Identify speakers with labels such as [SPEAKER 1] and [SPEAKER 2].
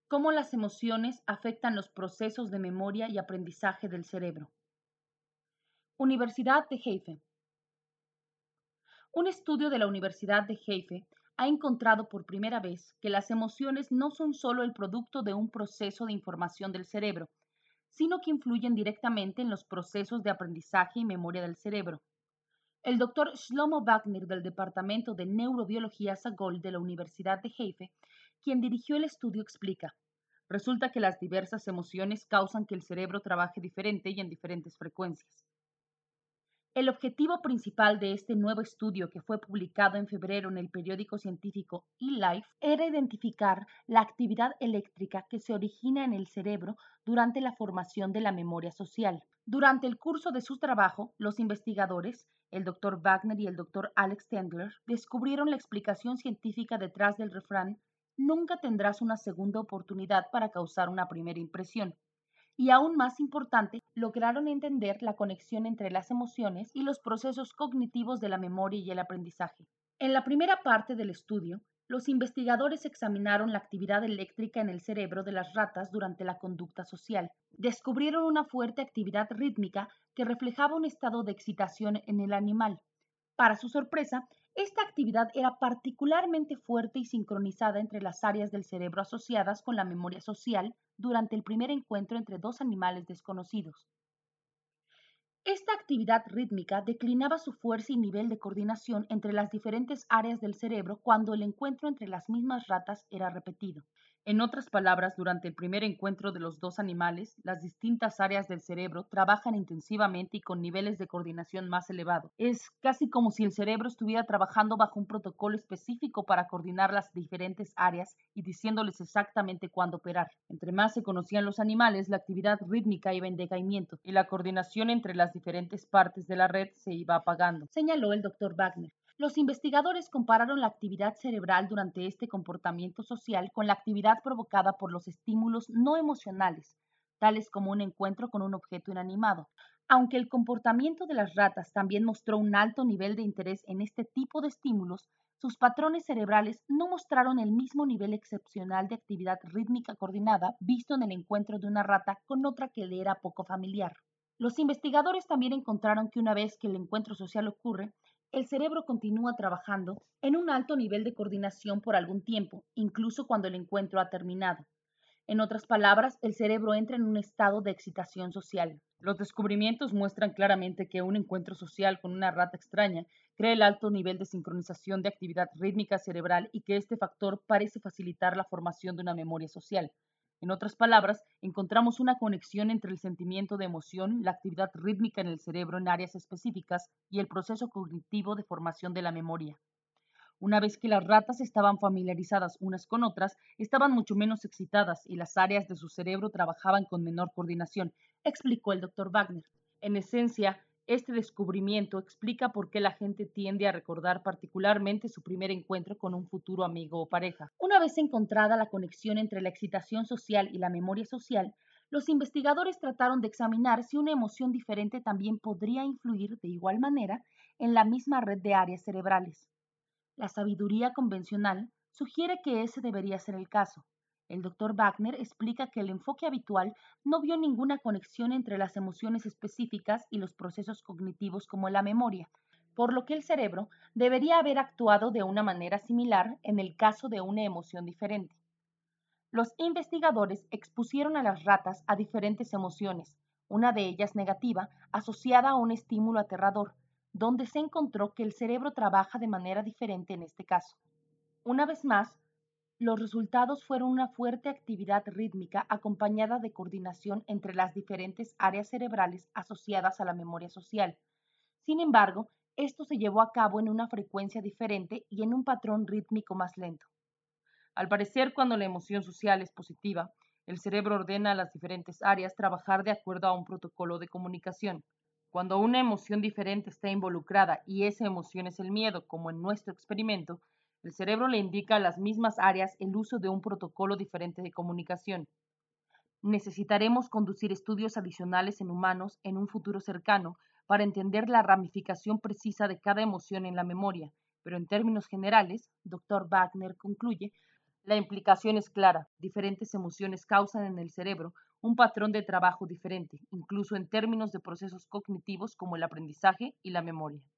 [SPEAKER 1] Cómo las emociones afectan los procesos de memoria y aprendizaje del cerebro. Universidad de Haifa. Un estudio de la Universidad de Haifa ha encontrado por primera vez que las emociones no son solo el producto de un proceso de información del cerebro, sino que influyen directamente en los procesos de aprendizaje y memoria del cerebro. El doctor Shlomo Wagner del Departamento de Neurobiología Sagol de la Universidad de Haifa, quien dirigió el estudio, explica: resulta que las diversas emociones causan que el cerebro trabaje diferente y en diferentes frecuencias. El objetivo principal de este nuevo estudio, que fue publicado en febrero en el periódico científico eLife, era identificar la actividad eléctrica que se origina en el cerebro durante la formación de la memoria social. Durante el curso de su trabajo, los investigadores, el Dr. Wagner y el Dr. Alex Tendler, descubrieron la explicación científica detrás del refrán: nunca tendrás una segunda oportunidad para causar una primera impresión. Y aún más importante, lograron entender la conexión entre las emociones y los procesos cognitivos de la memoria y el aprendizaje. En la primera parte del estudio, los investigadores examinaron la actividad eléctrica en el cerebro de las ratas durante la conducta social. Descubrieron una fuerte actividad rítmica que reflejaba un estado de excitación en el animal. Para su sorpresa, esta actividad era particularmente fuerte y sincronizada entre las áreas del cerebro asociadas con la memoria social durante el primer encuentro entre dos animales desconocidos. Esta actividad rítmica declinaba su fuerza y nivel de coordinación entre las diferentes áreas del cerebro cuando el encuentro entre las mismas ratas era repetido. En otras palabras, durante el primer encuentro de los dos animales, las distintas áreas del cerebro trabajan intensivamente y con niveles de coordinación más elevados. Es casi como si el cerebro estuviera trabajando bajo un protocolo específico para coordinar las diferentes áreas y diciéndoles exactamente cuándo operar. Entre más se conocían los animales, la actividad rítmica iba en decaimiento y la coordinación entre las diferentes partes de la red se iba apagando, señaló el Dr. Wagner. Los investigadores compararon la actividad cerebral durante este comportamiento social con la actividad provocada por los estímulos no emocionales, tales como un encuentro con un objeto inanimado. Aunque el comportamiento de las ratas también mostró un alto nivel de interés en este tipo de estímulos, sus patrones cerebrales no mostraron el mismo nivel excepcional de actividad rítmica coordinada visto en el encuentro de una rata con otra que le era poco familiar. Los investigadores también encontraron que una vez que el encuentro social ocurre, el cerebro continúa trabajando en un alto nivel de coordinación por algún tiempo, incluso cuando el encuentro ha terminado. En otras palabras, el cerebro entra en un estado de excitación social. Los descubrimientos muestran claramente que un encuentro social con una rata extraña crea el alto nivel de sincronización de actividad rítmica cerebral y que este factor parece facilitar la formación de una memoria social. En otras palabras, encontramos una conexión entre el sentimiento de emoción, la actividad rítmica en el cerebro en áreas específicas y el proceso cognitivo de formación de la memoria. Una vez que las ratas estaban familiarizadas unas con otras, estaban mucho menos excitadas y las áreas de su cerebro trabajaban con menor coordinación, explicó el Dr. Wagner. En esencia, este descubrimiento explica por qué la gente tiende a recordar particularmente su primer encuentro con un futuro amigo o pareja. Una vez encontrada la conexión entre la excitación social y la memoria social, los investigadores trataron de examinar si una emoción diferente también podría influir de igual manera en la misma red de áreas cerebrales. La sabiduría convencional sugiere que ese debería ser el caso. El Dr. Wagner explica que el enfoque habitual no vio ninguna conexión entre las emociones específicas y los procesos cognitivos como la memoria, por lo que el cerebro debería haber actuado de una manera similar en el caso de una emoción diferente. Los investigadores expusieron a las ratas a diferentes emociones, una de ellas negativa, asociada a un estímulo aterrador, donde se encontró que el cerebro trabaja de manera diferente en este caso. Una vez más, los resultados fueron una fuerte actividad rítmica acompañada de coordinación entre las diferentes áreas cerebrales asociadas a la memoria social. Sin embargo, esto se llevó a cabo en una frecuencia diferente y en un patrón rítmico más lento. Al parecer, cuando la emoción social es positiva, el cerebro ordena a las diferentes áreas trabajar de acuerdo a un protocolo de comunicación. Cuando una emoción diferente está involucrada y esa emoción es el miedo, como en nuestro experimento, el cerebro le indica a las mismas áreas el uso de un protocolo diferente de comunicación. Necesitaremos conducir estudios adicionales en humanos en un futuro cercano para entender la ramificación precisa de cada emoción en la memoria, pero en términos generales, Dr. Wagner concluye, La implicación es clara. Diferentes emociones causan en el cerebro un patrón de trabajo diferente, incluso en términos de procesos cognitivos como el aprendizaje y la memoria.